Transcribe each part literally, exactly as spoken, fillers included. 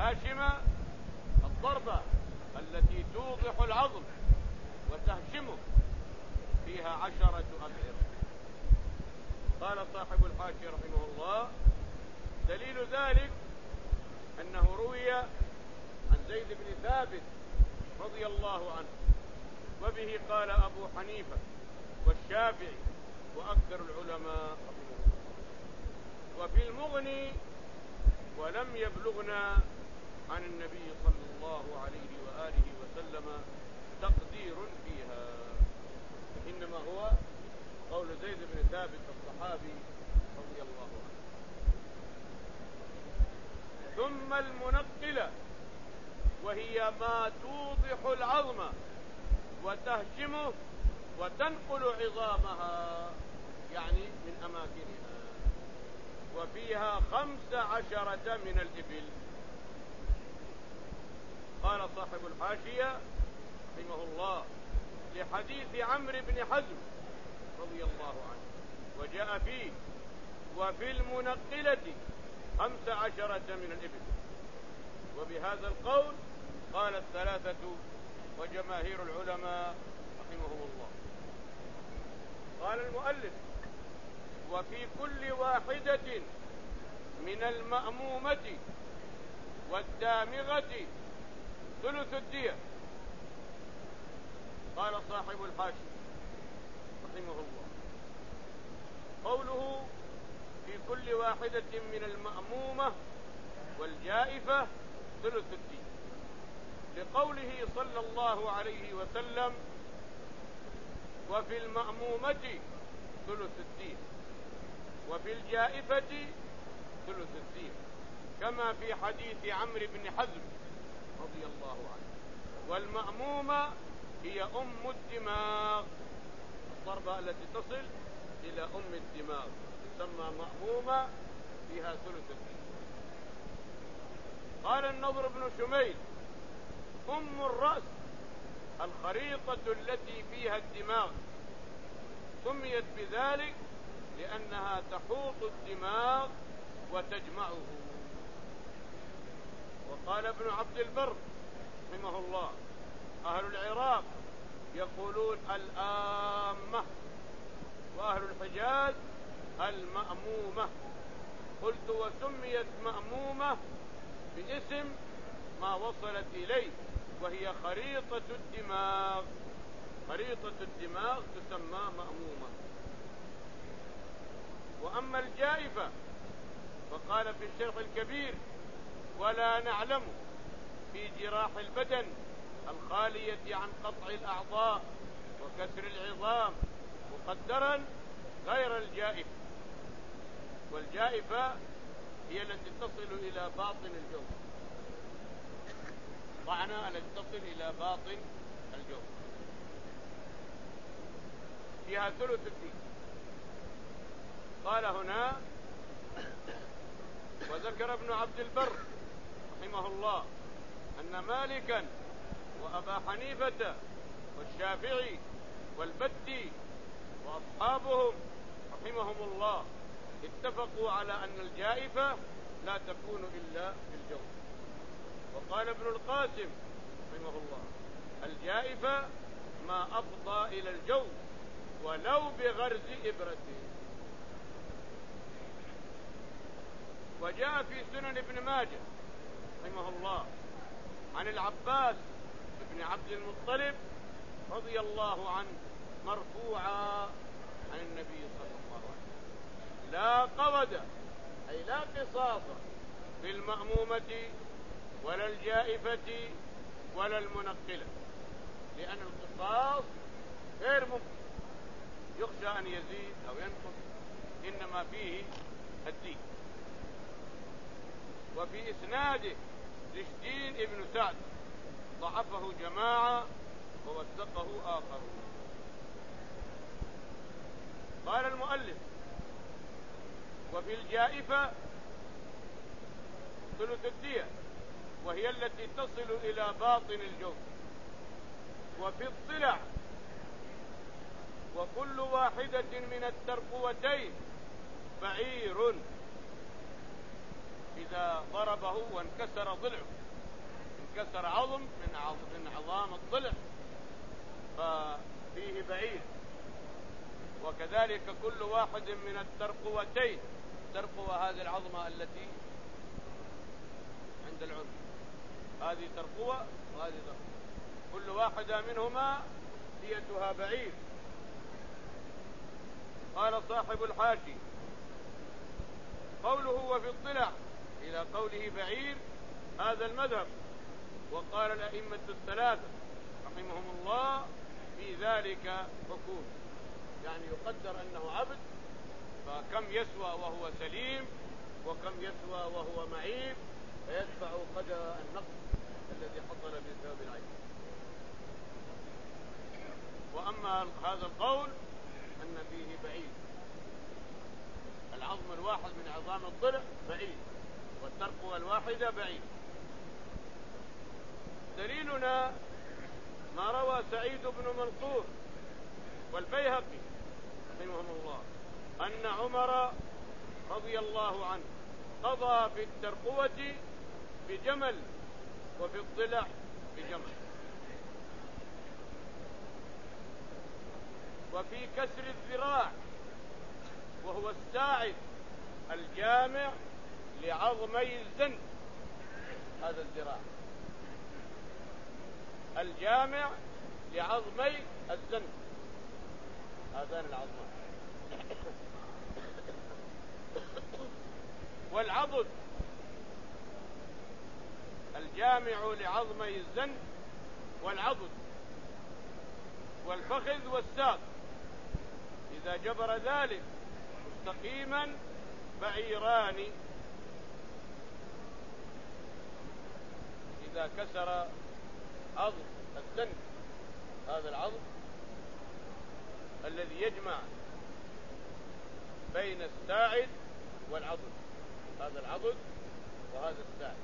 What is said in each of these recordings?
هاشمة الضربة التي توضح العظم وتهشمه فيها عشرة أبعرة. قال صاحب الحاشية رحمه الله: دليل ذلك أنه روي عن زيد بن ثابت رضي الله عنه، وبه قال أبو حنيفة والشافعي وأكثر العلماء رحمه الله. وفي المغني: ولم يبلغنا عن النبي صلى الله عليه وآله وسلم تقدير فيها، إنما هو قول زيد بن ثابت الصحابي رضي الله عنه. ثم المنقلة، وهي ما توضح العظم وتهشمه وتنقل عظامها، يعني من أماكنها، وفيها خمس عشرة من الإبل. قال صاحب الحاشية رحمه الله: لحديث عمرو بن حزم رضي الله عنه، وجاء فيه: وفي المنقلة خمس عشرة من الإبل. وبهذا القول قال الثلاثة وجماهير العلماء رحمهم الله. قال المؤلف: وفي كل واحدة من المأمومة والدامغة ثلث الدية. قال صاحب الحاشية رحمه الله: قوله في كل واحدة من المأمومة والجائفة ثلث الدية، لقوله صلى الله عليه وسلم: وفي المأمومة ثلث الدية، وفي الجائفة ثلث الدية، كما في حديث عمرو بن حزم رضي الله عنه. والمأمومة هي أم الدماغ، الضربة التي تصل إلى أم الدماغ تسمى مأمومة، فيها ثلث الدية. قال النضر بن شميل: أم الرأس الخريطة التي فيها الدماغ، سميت بذلك لأنها تحوط الدماغ وتجمعه. وقال ابن عبد البر رحمه الله: أهل العراق يقولون الآمة، وأهل الحجاز المأمومة. قلت: وسميت مأمومة باسم ما وصلت إليه، وهي خريطة الدماغ. خريطة الدماغ تسمى مأمومة. وأما الجائفة فقال في الشرح الكبير: ولا نعلم في جراح البدن الخالية عن قطع الأعضاء وكسر العظام مقدرا غير الجائفة. والجائفة هي التي تصل إلى باطن الجوف، طعنة التي تصل إلى باطن الجوف، فيها ثلث الدين. قال هنا: وذكر ابن عبد البر رحمه الله أن مالكا وأبا حنيفة والشافعي والبدي وأصحابهم رحمهم الله اتفقوا على أن الجائفة لا تكون إلا في الجوف. وقال ابن القاسم رحمه الله: الجائفة ما أفضى إلى الجوف ولو بغرز إبرته. وجاء في سنن ابن ماجه رحمه الله عن العباس بن عبد المطلب رضي الله عنه مرفوعا عن النبي صلى الله عليه وسلم: لا قود، أي لا قصاص، في المأمومة ولا الجائفة ولا المنقلة، لأن القصاص غير ممكن، يخشى أن يزيد أو ينقص، إنما فيه الدين. وفي إسناده رشدين ابن سعد ضعفه جماعة ووثقه آخرون. قال المؤلف: وفي الجائفة ثلث الدية، وهي التي تصل إلى باطن الجوف. وفي الضلع: وكل واحدة من الترقوتين بعير. إذا ضربه وانكسر ضلعه، انكسر عظم من عظم من عظام الضلع ففيه بعير. وكذلك كل واحد من الترقوتين، ترقوة هذه العظمة التي عند العنق، هذه ترقوة وهذه ترقوة، كل واحدة منهما ديتها بعير. قال صاحب الحاشي: قوله وفي الضلع إلى قوله بعير هذا المذهب. وقال الأئمة الثلاثة رحمهم الله في ذلك حكوم، يعني يقدر أنه عبد، فكم يسوى وهو سليم وكم يسوى وهو معيب، فيدفع قدر النقص الذي حصل بسبب العيب. وأما هذا القول أن فيه بعيد، العظم الواحد من عظام الضلع بعيد، والترقوة الواحدة بعيد. دليلنا ما روى سعيد بن منصور والبيهقي رحمهم الله أن عمر رضي الله عنه قضى في الترقوة بجمل وفي الضلع بجمل، وفي كسر الذراع وهو الساعد الجامع لعظمي الزند، هذا الذراع الجامع لعظمي الزند، هذان العظمان. والعضد الجامع لعظمي الزند والعضد، والفخذ والساق إذا جبر ذلك مستقيما بعيران، إذا كسر عظم الزند، هذا العظم الذي يجمع بين الساعد والعضد، هذا العضد وهذا الساعد،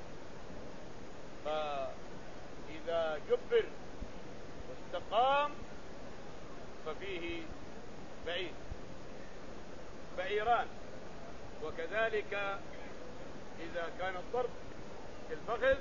فإذا جبر واستقام ففيه بعيد بعيران. وكذلك إذا كان الضرب في الفخذ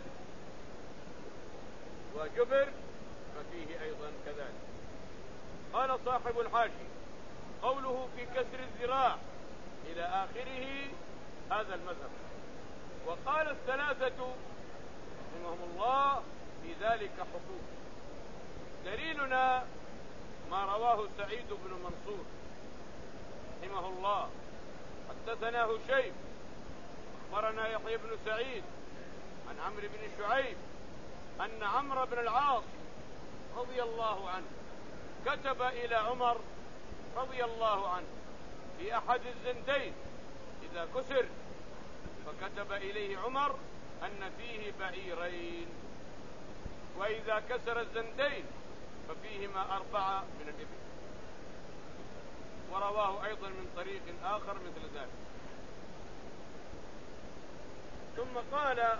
وجبر ففيه أيضا كذلك. قال صاحب الحاشي: قوله في كسر الذراع إلى آخره هذا المذهب. وقال الثلاثة رحمهم الله في ذلك حكوم. دليلنا ما رواه سعيد بن منصور رحمه الله: حدثنا هشيم أخبرنا يحيى بن سعيد عن عمرو بن شعيب أن عمرو بن العاص رضي الله عنه كتب إلى عمر رضي الله عنه في أحد الزندين إذا كسر، فكتب إليه عمر أن فيه بعيرين، وإذا كسر الزندين ففيهما أربعة من الإبل. ورواه أيضا من طريق آخر مثل ذلك. ثم قال: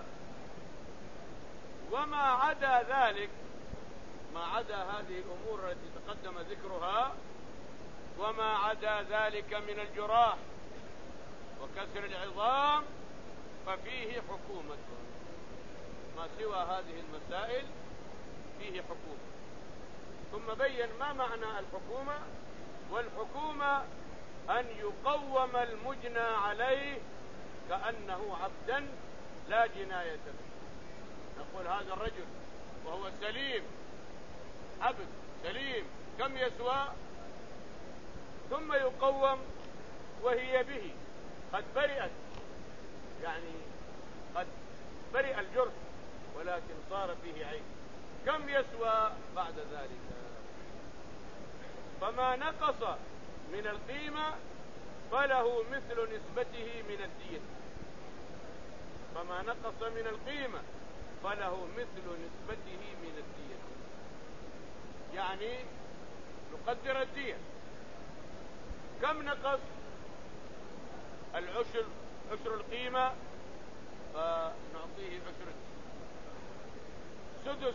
وما عدا ذلك، ما عدا هذه الأمور التي تقدم ذكرها، وما عدا ذلك من الجراح وكسر العظام ففيه حكومة. ما سوى هذه المسائل فيه حكومة. ثم بين ما معنى الحكومة. والحكومة أن يقوم المجنى عليه كأنه عبدا لا جناية به. نقول هذا الرجل وهو سليم، عبد سليم، كم يسوى؟ ثم يقوم وهي به قد برئت، يعني قد برئ الجرح ولكن صار فيه عيب، كم يسوى بعد ذلك؟ فما نقص من القيمة فله مثل نسبته من الدين. فما نقص من القيمة فله مثل نسبته من الدين، يعني نقدر الدين. كم نقص؟ العشر، عشر القيمة، فنعطيه عشر الدين. سدس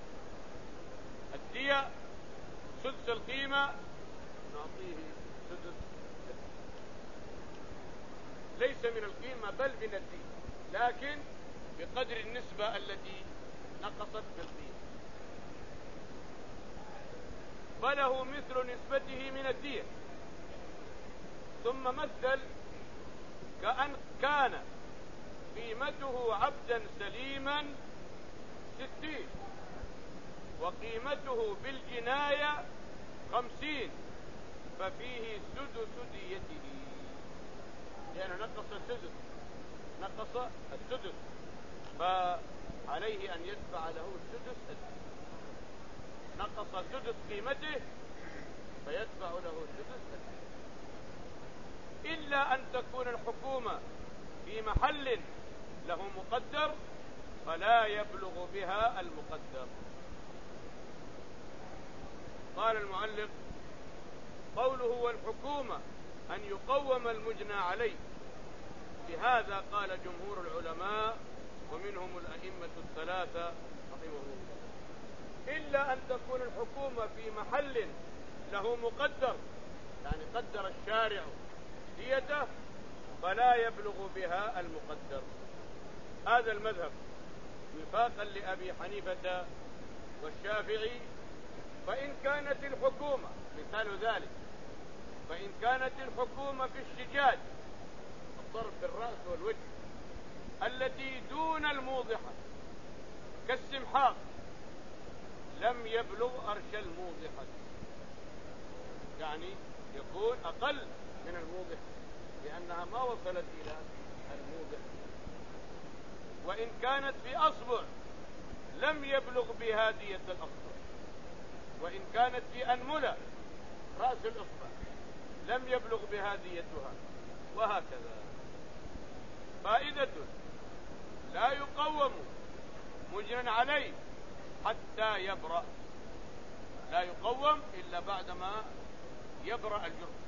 الدية، سدس القيمة، نعطيه سدس الدية. ليس من القيمة بل من الدين، لكن بقدر النسبة التي نقصت بالقيمة، فله مثل نسبته من الدين. ثم مثل كأن كان قيمته عبدا سليما ستين وقيمته بالجناية خمسين، ففيه سدس ديته، لأنه نقص السدس نقص السدس فعليه أن يدفع له سدس الدين. نقص سدس قيمته فيدفع له سدس الدين، إلا أن تكون الحكومة في محل له مقدر فلا يبلغ بها المقدر. قال المؤلف: قوله والحكومة أن يقوم المجنى عليه، بهذا قال جمهور العلماء ومنهم الأئمة الثلاثة رحمهم الله. إلا أن تكون الحكومة في محل له مقدر، يعني قدر الشارع ديته، فلا يبلغ بها المقدر. هذا المذهب وفاقا لأبي حنيفة والشافعي. فإن كانت الحكومة، مثال ذلك، فإن كانت الحكومة في الشجاج، الضرب بالرأس والوجه، التي دون الموضحة كالسمحاق، لم يبلغ أرش الموضحة، يعني يكون أقل من الموضحة لأنها ما وصلت إلى الموضحة. وإن كانت في أصبع لم يبلغ بها دية الأصبع. وإن كانت في أنملة رأس الأصبع لم يبلغ بها ديتها، وهكذا. فائدة: لا يقوم مجنى عليه حتى يبرأ، لا يقوم إلا بعدما يبرأ الجرم،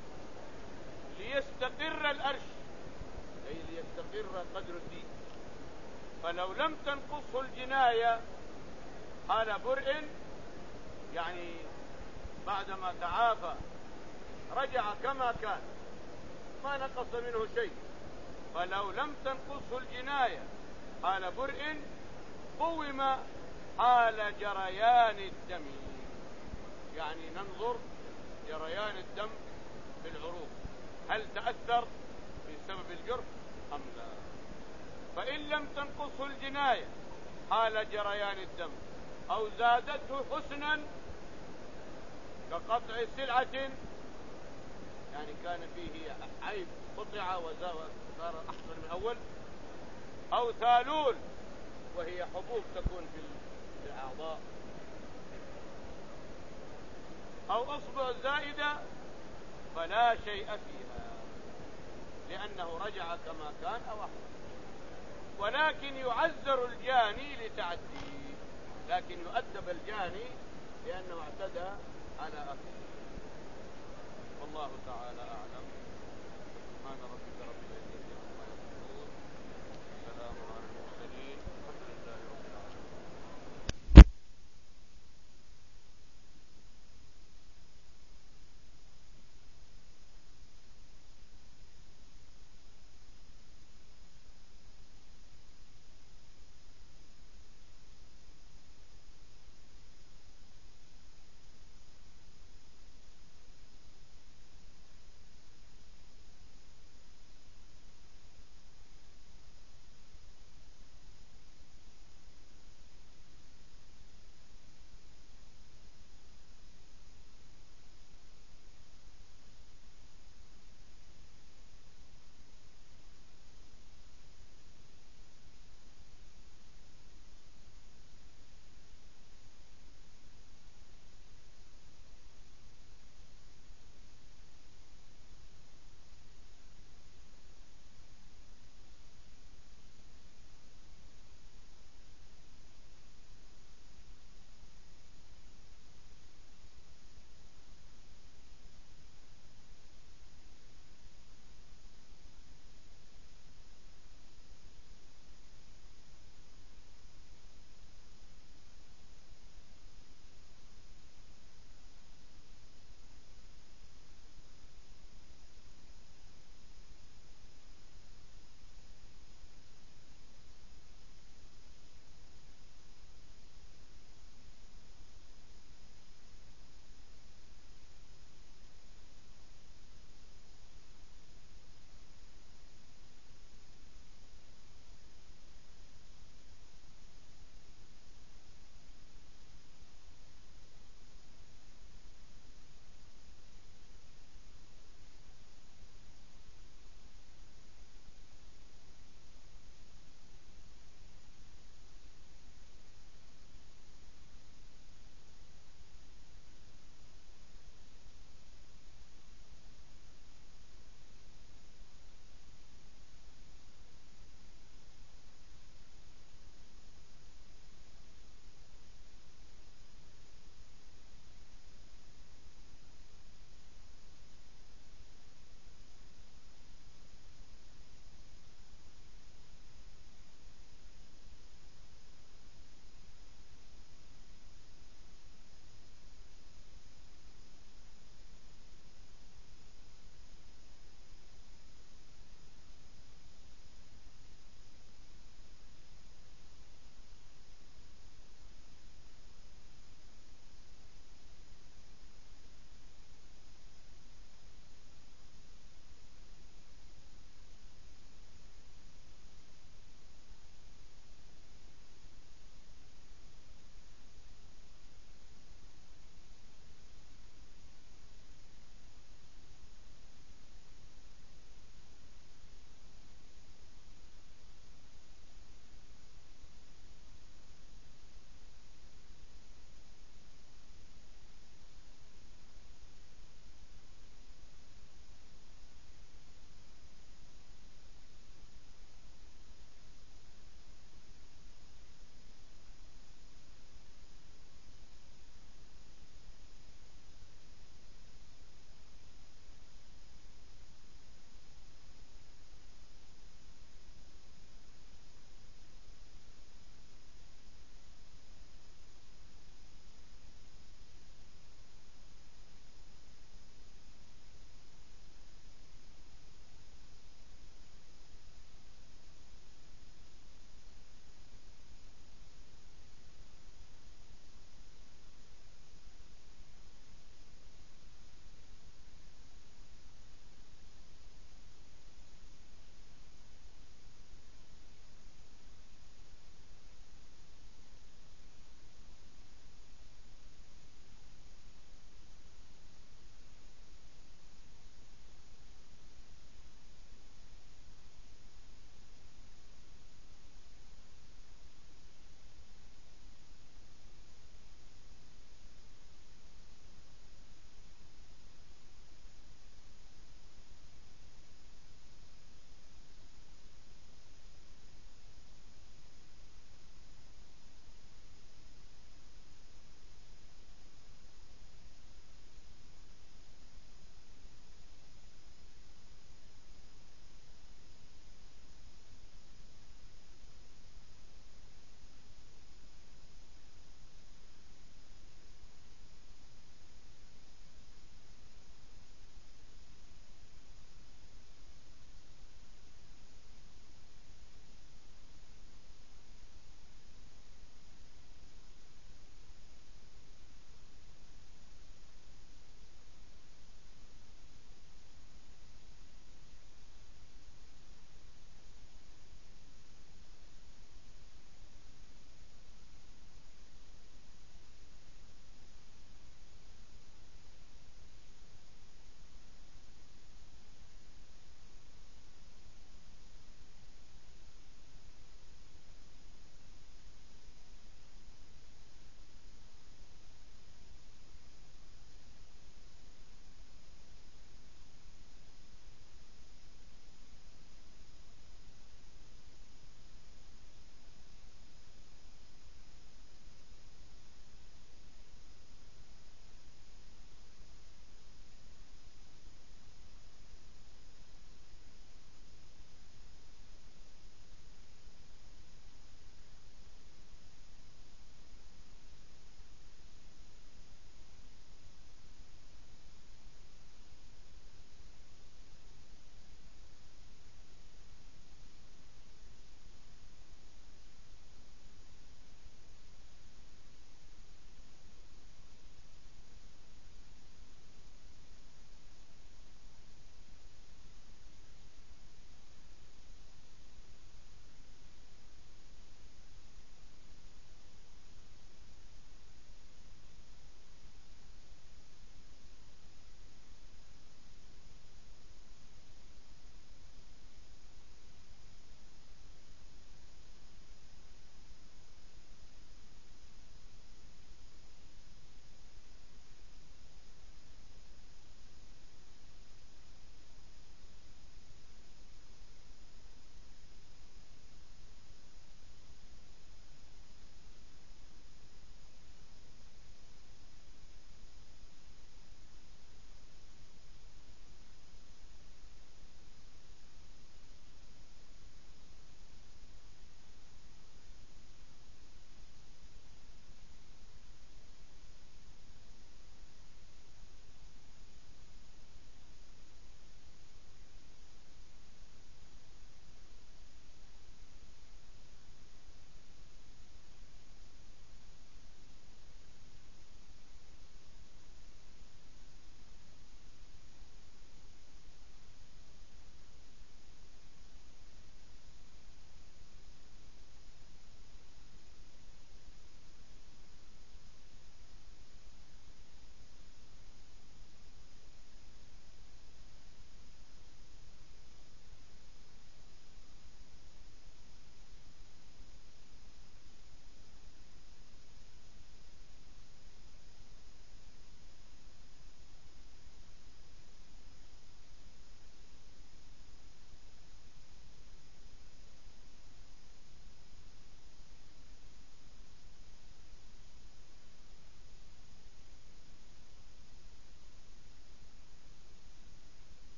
ليستقر الأرش، أي ليستقر قدر الدين. فلو لم تنقصه الجناية حال برء، يعني بعدما تعافى رجع كما كان ما نقص منه شيء، فلو لم تنقصه الجناية حال برء قوم حال جريان الدم، يعني ننظر جريان الدم في العروق هل تأثر بسبب الجرح أم لا. فإن لم تنقصه الجناية حال جريان الدم أو زادته حسنا كقطع سلعة، يعني كان فيه عيب قطع وصار أحسن من أول، أو ثالول وهي حبوب تكون في الأعضاء، أو أصبع زائدة، فلا شيء فيها لأنه رجع كما كان أو أحسن. ولكن يعذر الجاني لتعديه، لكن يؤدب الجاني لأنه اعتدى على أخيه. والله تعالى أعلم. سبحان ربك.